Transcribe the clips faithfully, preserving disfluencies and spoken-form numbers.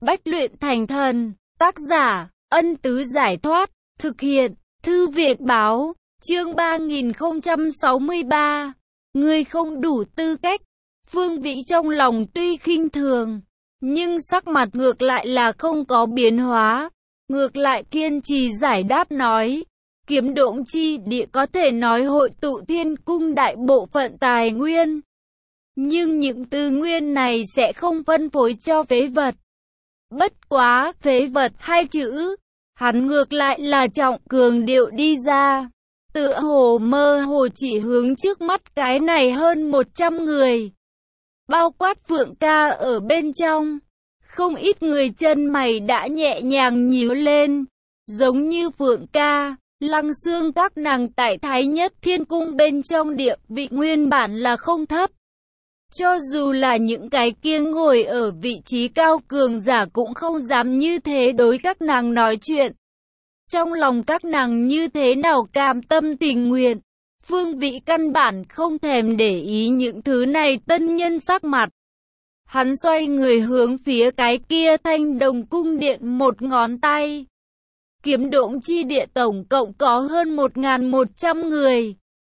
Bách luyện thành thần, tác giả, Ân Tứ Giải Thoát, thực hiện, Thư Viện Báo, chương ba nghìn không trăm sáu mươi ba. Ngươi không đủ tư cách. Phương Vĩ trong lòng tuy khinh thường, nhưng sắc mặt ngược lại là không có biến hóa. Ngược lại kiên trì giải đáp nói, Kiếm Độn chi địa có thể nói hội tụ thiên cung đại bộ phận tài nguyên. Nhưng những tư nguyên này sẽ không phân phối cho phế vật. Bất quá, phế vật hai chữ, hắn ngược lại là trọng cường điệu đi ra. Tựa hồ mơ hồ chỉ hướng trước mắt cái này hơn một trăm người. Bao quát Phượng ca ở bên trong. Không ít người chân mày đã nhẹ nhàng nhíu lên. Giống như Phượng ca, Lăng Xương các nàng tại Thái Nhất Thiên Cung bên trong địa vị nguyên bản là không thấp. Cho dù là những cái kia ngồi ở vị trí cao cường giả cũng không dám như thế đối các nàng nói chuyện. Trong lòng các nàng như thế nào cam tâm tình nguyện, Phương Vĩ căn bản không thèm để ý những thứ này tân nhân sắc mặt. Hắn xoay người hướng phía cái kia Thanh Đồng cung điện một ngón tay. Kiếm Độn chi địa tổng cộng có hơn một nghìn một trăm người.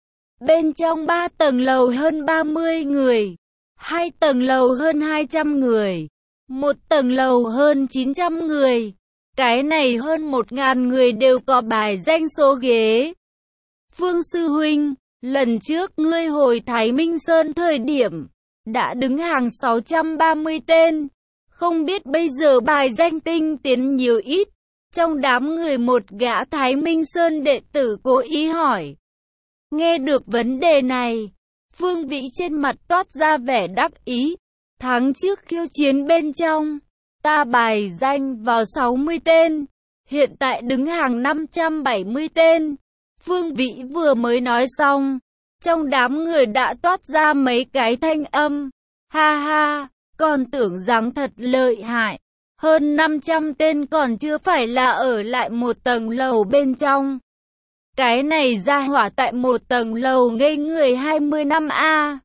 Bên trong ba tầng lầu hơn ba mươi người. Hai tầng lầu hơn hai trăm người. Một tầng lầu hơn chín trăm người. Cái này hơn một nghìn người đều có bài danh số ghế. Phương sư huynh, lần trước ngươi hồi Thái Minh Sơn thời điểm, đã đứng hàng sáu trăm ba mươi tên. Không biết bây giờ bài danh tinh tiến nhiều ít. Trong đám người một gã Thái Minh Sơn đệ tử cố ý hỏi. Nghe được vấn đề này, Phương Vĩ trên mặt toát ra vẻ đắc ý. Tháng trước khiêu chiến bên trong, ta bài danh vào sáu mươi tên, hiện tại đứng hàng năm trăm bảy mươi tên. Phương Vĩ vừa mới nói xong, trong đám người đã toát ra mấy cái thanh âm. Ha ha, còn tưởng rằng thật lợi hại. Hơn năm trăm tên còn chưa phải là ở lại một tầng lầu bên trong. Cái này ra hỏa tại một tầng lầu ngây người hai mươi năm a.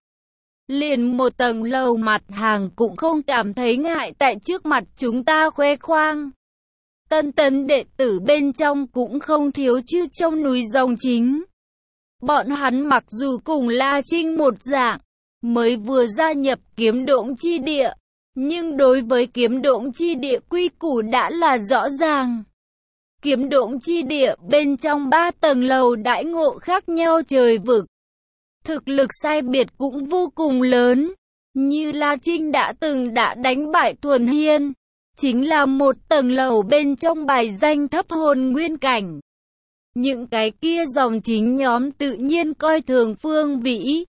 Liền một tầng lầu mặt hàng cũng không cảm thấy ngại tại trước mặt chúng ta khoe khoang. Tân tấn đệ tử bên trong cũng không thiếu chứ trong núi dòng chính. Bọn hắn mặc dù cùng La Trinh một dạng, mới vừa gia nhập Kiếm Độn chi địa, nhưng đối với Kiếm Độn chi địa quy củ đã là rõ ràng. Kiếm Độn chi địa bên trong ba tầng lầu đãi ngộ khác nhau trời vực. Thực lực sai biệt cũng vô cùng lớn. Như La Trinh đã từng đã đánh bại Thuần Hiên, chính là một tầng lầu bên trong bài danh thấp hồn nguyên cảnh. Những cái kia dòng chính nhóm tự nhiên coi thường Phương Vĩ.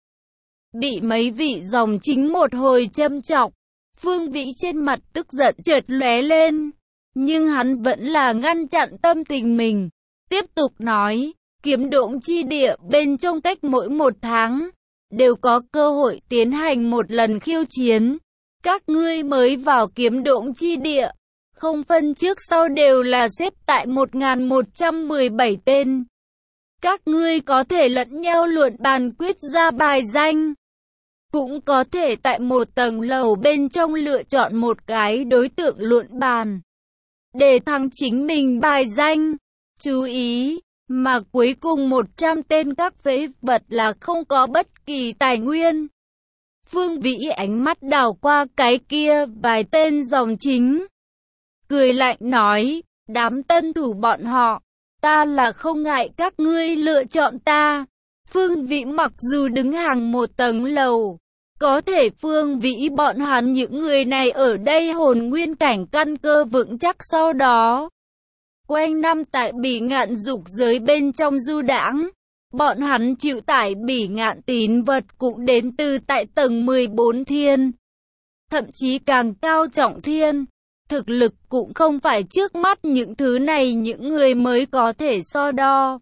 Bị mấy vị dòng chính một hồi châm chọc, Phương Vĩ trên mặt tức giận chợt lóe lên. Nhưng hắn vẫn là ngăn chặn tâm tình mình. Tiếp tục nói, Kiếm Độn chi địa bên trong cách mỗi một tháng, đều có cơ hội tiến hành một lần khiêu chiến. Các ngươi mới vào Kiếm Độn chi địa, không phân trước sau đều là xếp tại một nghìn một trăm mười bảy tên. Các ngươi có thể lẫn nhau luận bàn quyết ra bài danh. Cũng có thể tại một tầng lầu bên trong lựa chọn một cái đối tượng luận bàn, để thắng chính mình bài danh. Chú ý, mà cuối cùng một trăm tên các phế vật là không có bất kỳ tài nguyên. Phương Vĩ ánh mắt đảo qua cái kia vài tên dòng chính. Cười lạnh nói, đám tân thủ bọn họ, ta là không ngại các ngươi lựa chọn ta. Phương Vĩ mặc dù đứng hàng một tầng lầu, có thể Phương Vĩ bọn hắn những người này ở đây hồn nguyên cảnh căn cơ vững chắc sau đó. Quanh năm tại Bỉ Ngạn dục giới bên trong du đãng, bọn hắn chịu tải Bỉ Ngạn tín vật cũng đến từ tại tầng mười bốn thiên. Thậm chí càng cao trọng thiên, thực lực cũng không phải trước mắt những thứ này những người mới có thể so đo.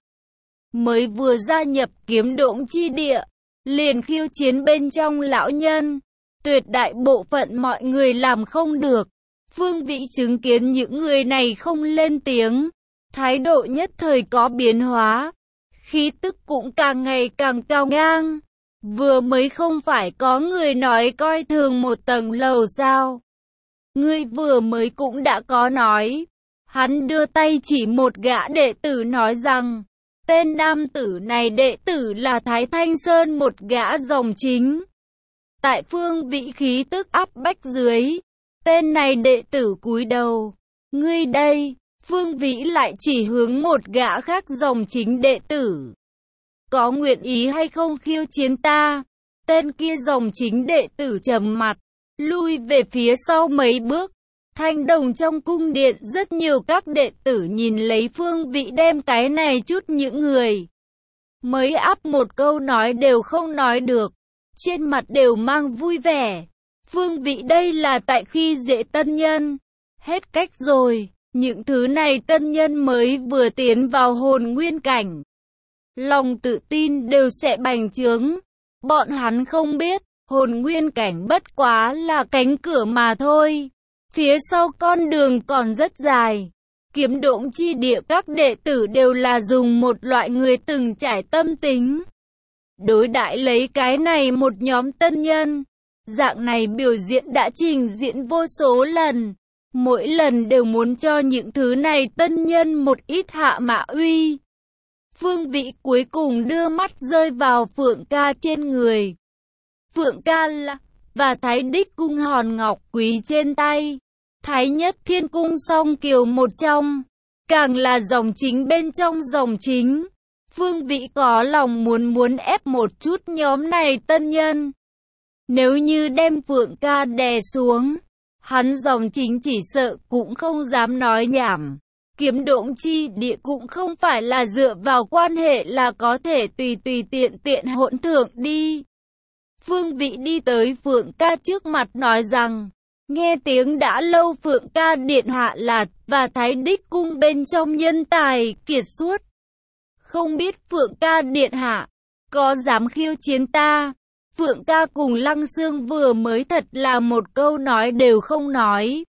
Mới vừa gia nhập Kiếm Độn chi địa, liền khiêu chiến bên trong lão nhân, tuyệt đại bộ phận mọi người làm không được. Phương Vĩ chứng kiến những người này không lên tiếng, thái độ nhất thời có biến hóa, khí tức cũng càng ngày càng cao ngang. Vừa mới không phải có người nói coi thường một tầng lầu sao? ngươi vừa mới cũng đã có nói. Hắn đưa tay chỉ một gã đệ tử nói rằng, tên nam tử này đệ tử là Thái Thanh Sơn, một gã dòng chính. Tại Phương Vĩ khí tức áp bách dưới, tên này đệ tử cúi đầu. Ngươi đây, Phương Vĩ lại chỉ hướng một gã khác dòng chính đệ tử. Có nguyện ý hay không khiêu chiến ta? Tên kia dòng chính đệ tử trầm mặt, lui về phía sau mấy bước. Thanh đồng trong cung điện rất nhiều các đệ tử nhìn lấy Phương Vĩ đem cái này chút những người. Mới áp một câu nói đều không nói được, trên mặt đều mang vui vẻ. Phương Vĩ đây là tại khi dễ tân nhân. Hết cách rồi, những thứ này tân nhân mới vừa tiến vào hồn nguyên cảnh. Lòng tự tin đều sẽ bành trướng. Bọn hắn không biết, hồn nguyên cảnh bất quá là cánh cửa mà thôi. Phía sau con đường còn rất dài. Kiếm độn chi địa các đệ tử đều là dùng một loại người từng trải tâm tính. Đối đãi lấy cái này một nhóm tân nhân. Dạng này biểu diễn đã trình diễn vô số lần. Mỗi lần đều muốn cho những thứ này tân nhân một ít hạ mã uy. Phương Vĩ cuối cùng đưa mắt rơi vào Phượng Ca trên người. Phượng Ca là và Thái Đích cung hòn ngọc quý trên tay. Thái Nhất Thiên cung song kiều một trong, càng là dòng chính bên trong dòng chính. Phương Vĩ có lòng muốn muốn ép một chút nhóm này tân nhân. Nếu như đem Phượng Ca đè xuống, hắn dòng chính chỉ sợ cũng không dám nói nhảm. Kiếm độn chi địa cũng không phải là dựa vào quan hệ là có thể tùy tùy tiện tiện hỗn thượng đi. Phương Vĩ đi tới Phượng Ca trước mặt nói rằng, nghe tiếng đã lâu Phượng Ca điện hạ là và Thái Đích cung bên trong nhân tài kiệt xuất. Không biết Phượng Ca điện hạ có dám khiêu chiến ta? Phượng Ca cùng Lăng Xương vừa mới thật là một câu nói đều không nói.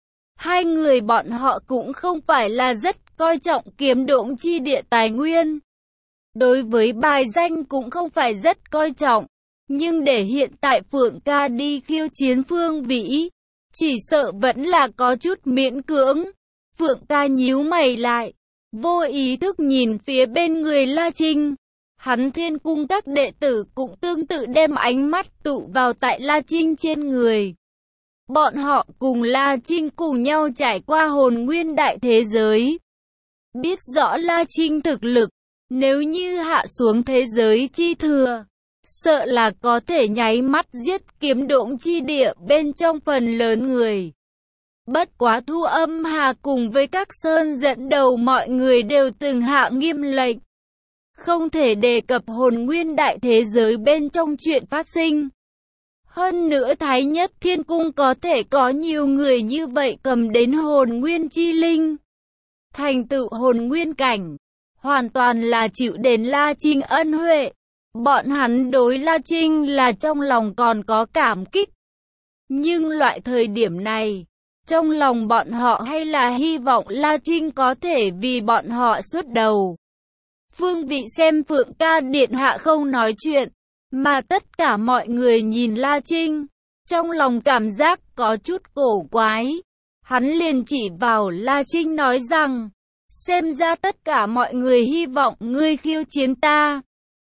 Hai người bọn họ cũng không phải là rất coi trọng kiếm độn chi địa tài nguyên. Đối với bài danh cũng không phải rất coi trọng. Nhưng để hiện tại Phượng Ca đi khiêu chiến Phương Vĩ, chỉ sợ vẫn là có chút miễn cưỡng. Phượng Ca nhíu mày lại, vô ý thức nhìn phía bên người La Trinh. Hắn Thiên cung các đệ tử cũng tương tự đem ánh mắt tụ vào tại La Trinh trên người. Bọn họ cùng La Trinh cùng nhau trải qua hồn nguyên đại thế giới. Biết rõ La Trinh thực lực, nếu như hạ xuống thế giới chi thừa, sợ là có thể nháy mắt giết kiếm độn chi địa bên trong phần lớn người. Bất quá Thu Âm Hà cùng với các sơn dẫn đầu mọi người đều từng hạ nghiêm lệnh. Không thể đề cập hồn nguyên đại thế giới bên trong chuyện phát sinh. Hơn nữa Thái Nhất Thiên cung có thể có nhiều người như vậy cầm đến hồn nguyên chi linh. Thành tựu hồn nguyên cảnh, hoàn toàn là chịu đến La Trinh ân huệ. Bọn hắn đối La Trinh là trong lòng còn có cảm kích. Nhưng loại thời điểm này, trong lòng bọn họ hay là hy vọng La Trinh có thể vì bọn họ xuất đầu. Phương Vĩ xem Phượng Ca điện hạ không nói chuyện, mà tất cả mọi người nhìn La Trinh, trong lòng cảm giác có chút cổ quái. Hắn liền chỉ vào La Trinh nói rằng, xem ra tất cả mọi người hy vọng ngươi khiêu chiến ta.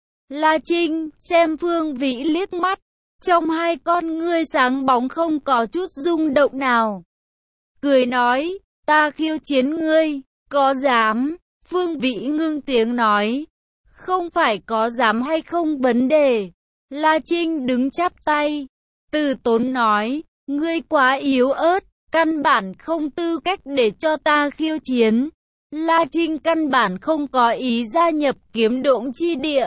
La Trinh xem Phương Vĩ liếc mắt, trong hai con ngươi sáng bóng không có chút rung động nào. Cười nói, ta khiêu chiến ngươi, có dám? Phương Vĩ ngưng tiếng nói, không phải có dám hay không vấn đề. La Trinh đứng chắp tay, từ tốn nói, ngươi quá yếu ớt, căn bản không tư cách để cho ta khiêu chiến. La Trinh căn bản không có ý gia nhập kiếm độn chi địa.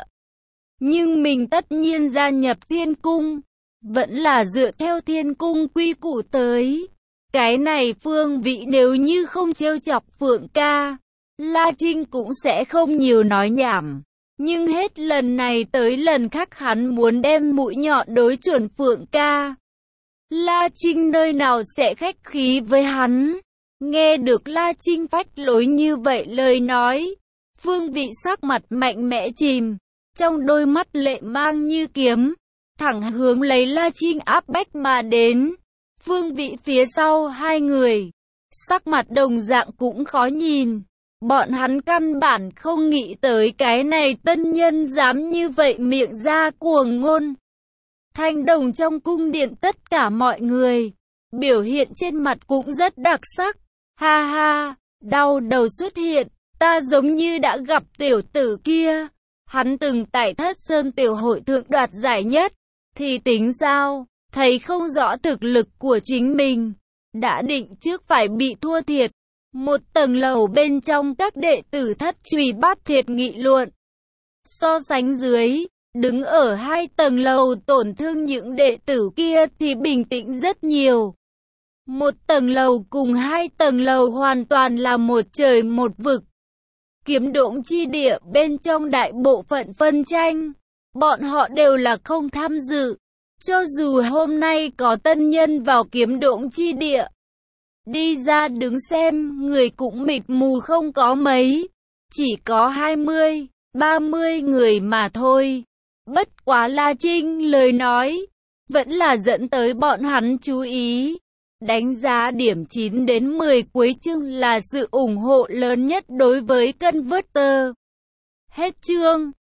Nhưng mình tất nhiên gia nhập Thiên cung, vẫn là dựa theo Thiên cung quy củ tới. Cái này Phương Vĩ nếu như không trêu chọc Phượng Ca, La Trinh cũng sẽ không nhiều nói nhảm. Nhưng hết lần này tới lần khác hắn muốn đem mũi nhọn đối chuẩn Phượng Ca. La Trinh nơi nào sẽ khách khí với hắn. Nghe được La Trinh phách lối như vậy lời nói, Phương Vĩ sắc mặt mạnh mẽ chìm, trong đôi mắt lệ mang như kiếm, thẳng hướng lấy La Trinh áp bách mà đến. Phương vị phía sau hai người, sắc mặt đồng dạng cũng khó nhìn. Bọn hắn căn bản không nghĩ tới cái này tân nhân dám như vậy miệng ra cuồng ngôn. Thanh đồng trong cung điện tất cả mọi người, biểu hiện trên mặt cũng rất đặc sắc. Ha ha, đau đầu xuất hiện, ta giống như đã gặp tiểu tử kia. Hắn từng tại Thất Sơn tiểu hội thượng đoạt giải nhất, thì tính sao, thấy không rõ thực lực của chính mình, đã định trước phải bị thua thiệt. Một tầng lầu bên trong các đệ tử Thất Trùy Bát Thiệt nghị luận. So sánh dưới, đứng ở hai tầng lầu tổn thương những đệ tử kia thì bình tĩnh rất nhiều. Một tầng lầu cùng hai tầng lầu hoàn toàn là một trời một vực. Kiếm độn chi địa bên trong đại bộ phận phân tranh, bọn họ đều là không tham dự. Cho dù hôm nay có tân nhân vào kiếm độn chi địa, đi ra đứng xem, người cũng mịt mù không có mấy. Chỉ có hai mươi, ba mươi người mà thôi. Bất quá La Trinh lời nói, vẫn là dẫn tới bọn hắn chú ý. Đánh giá điểm chín đến mười cuối chương là sự ủng hộ lớn nhất đối với Converter. Hết chương.